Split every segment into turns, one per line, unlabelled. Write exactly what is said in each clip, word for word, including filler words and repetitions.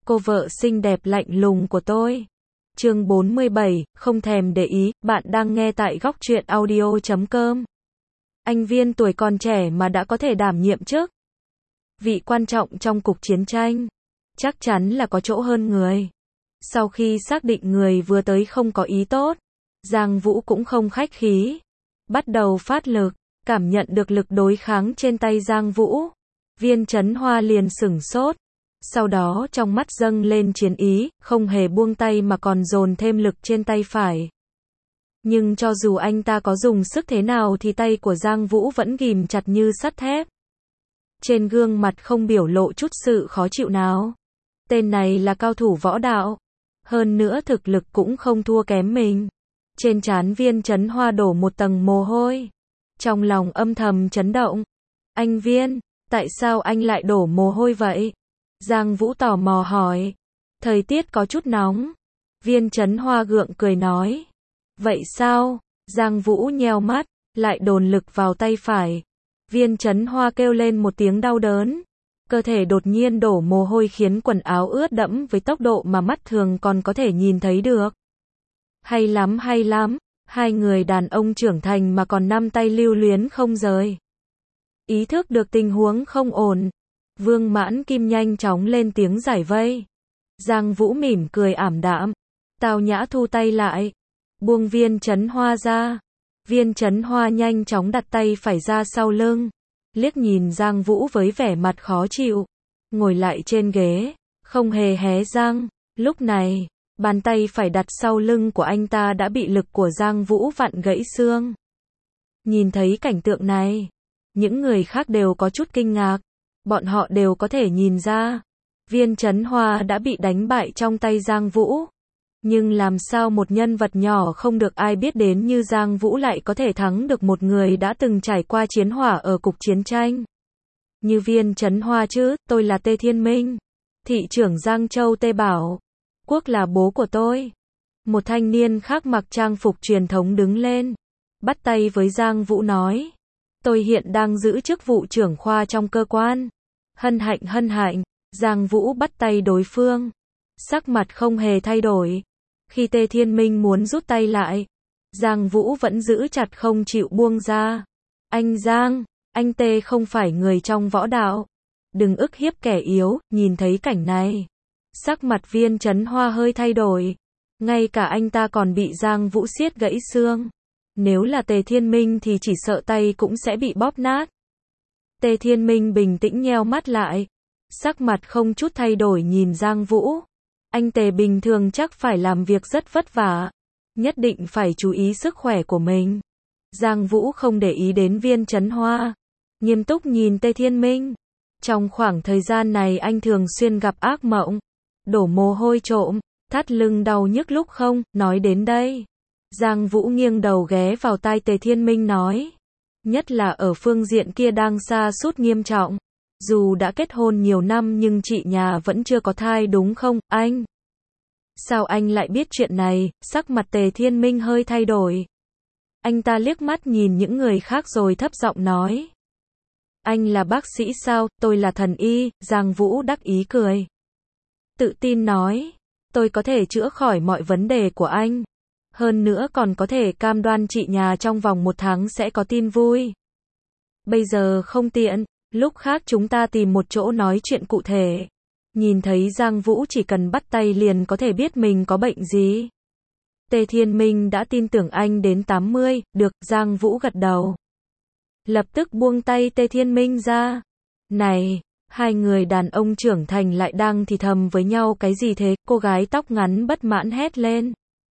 cô vợ xinh đẹp lạnh lùng của tôi. Chương bốn mươi bảy, không thèm để ý, bạn đang nghe tại góc truyện audio chấm com. Anh Viên tuổi còn trẻ mà đã có thể đảm nhiệm chức vị quan trọng trong cuộc chiến tranh, chắc chắn là có chỗ hơn người. Sau khi xác định người vừa tới không có ý tốt, Giang Vũ cũng không khách khí, bắt đầu phát lực. Cảm nhận được lực đối kháng trên tay Giang Vũ, Viên Chấn Hoa liền sửng sốt, sau đó trong mắt dâng lên chiến ý, không hề buông tay mà còn dồn thêm lực trên tay phải. Nhưng cho dù anh ta có dùng sức thế nào thì tay của Giang Vũ vẫn ghìm chặt như sắt thép. Trên gương mặt không biểu lộ chút sự khó chịu nào. Tên này là cao thủ võ đạo, hơn nữa thực lực cũng không thua kém mình. Trên trán Viên Chấn Hoa đổ một tầng mồ hôi. Trong lòng âm thầm chấn động. Anh Viên, tại sao anh lại đổ mồ hôi vậy? Giang Vũ tò mò hỏi. Thời tiết có chút nóng. Viên Chấn Hoa gượng cười nói. Vậy sao? Giang Vũ nheo mắt, lại dồn lực vào tay phải. Viên Chấn Hoa kêu lên một tiếng đau đớn. Cơ thể đột nhiên đổ mồ hôi khiến quần áo ướt đẫm với tốc độ mà mắt thường còn có thể nhìn thấy được. Hay lắm hay lắm. Hai người đàn ông trưởng thành mà còn năm tay lưu luyến không rời. Ý thức được tình huống không ổn, Vương Mãn Kim nhanh chóng lên tiếng giải vây. Giang Vũ mỉm cười ảm đạm, tao nhã thu tay lại, buông Viên Chấn Hoa ra. Viên Chấn Hoa nhanh chóng đặt tay phải ra sau lưng, liếc nhìn Giang Vũ với vẻ mặt khó chịu, ngồi lại trên ghế, không hề hé răng. Lúc này, bàn tay phải đặt sau lưng của anh ta đã bị lực của Giang Vũ vặn gãy xương. Nhìn thấy cảnh tượng này, những người khác đều có chút kinh ngạc. Bọn họ đều có thể nhìn ra, Viên Chấn Hoa đã bị đánh bại trong tay Giang Vũ. Nhưng làm sao một nhân vật nhỏ không được ai biết đến như Giang Vũ lại có thể thắng được một người đã từng trải qua chiến hỏa ở cục chiến tranh như Viên Chấn Hoa chứ? Tôi là Tê Thiên Minh, thị trưởng Giang Châu Tê Bảo. Quốc là bố của tôi. Một thanh niên khác mặc trang phục truyền thống đứng lên, bắt tay với Giang Vũ nói. Tôi hiện đang giữ chức vụ trưởng khoa trong cơ quan. Hân hạnh hân hạnh. Giang Vũ bắt tay đối phương, sắc mặt không hề thay đổi. Khi Tê Thiên Minh muốn rút tay lại, Giang Vũ vẫn giữ chặt không chịu buông ra. Anh Giang, anh Tê không phải người trong võ đạo, đừng ức hiếp kẻ yếu. Nhìn thấy cảnh này, sắc mặt Viên Chấn Hoa hơi thay đổi. Ngay cả anh ta còn bị Giang Vũ siết gãy xương. Nếu là Tề Thiên Minh thì chỉ sợ tay cũng sẽ bị bóp nát. Tề Thiên Minh bình tĩnh nheo mắt lại, sắc mặt không chút thay đổi nhìn Giang Vũ. Anh Tề bình thường chắc phải làm việc rất vất vả, nhất định phải chú ý sức khỏe của mình. Giang Vũ không để ý đến Viên Chấn Hoa, nghiêm túc nhìn Tề Thiên Minh. Trong khoảng thời gian này anh thường xuyên gặp ác mộng, đổ mồ hôi trộm, thắt lưng đau nhức lúc không. Nói đến đây, Giang Vũ nghiêng đầu ghé vào tai Tề Thiên Minh nói. Nhất là ở phương diện kia đang sa sút nghiêm trọng. Dù đã kết hôn nhiều năm nhưng chị nhà vẫn chưa có thai đúng không, anh? Sao anh lại biết chuyện này? Sắc mặt Tề Thiên Minh hơi thay đổi. Anh ta liếc mắt nhìn những người khác rồi thấp giọng nói. Anh là bác sĩ sao? Tôi là thần y. Giang Vũ đắc ý cười, tự tin nói. Tôi có thể chữa khỏi mọi vấn đề của anh. Hơn nữa còn có thể cam đoan chị nhà trong vòng một tháng sẽ có tin vui. Bây giờ không tiện, lúc khác chúng ta tìm một chỗ nói chuyện cụ thể. Nhìn thấy Giang Vũ chỉ cần bắt tay liền có thể biết mình có bệnh gì. Tề Thiên Minh đã tin tưởng anh đến tám mươi, được. Giang Vũ gật đầu, lập tức buông tay Tề Thiên Minh ra. Này, hai người đàn ông trưởng thành lại đang thì thầm với nhau cái gì thế? Cô gái tóc ngắn bất mãn hét lên.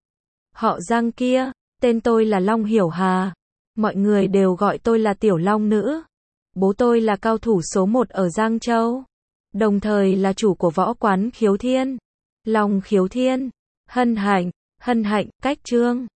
Họ Giang kia, tên tôi là Long Hiểu Hà. Mọi người đều gọi tôi là Tiểu Long Nữ. Bố tôi là cao thủ số một ở Giang Châu, đồng thời là chủ của võ quán Khiếu Thiên. Long Khiếu Thiên. Hân hạnh, hân hạnh. Cách chương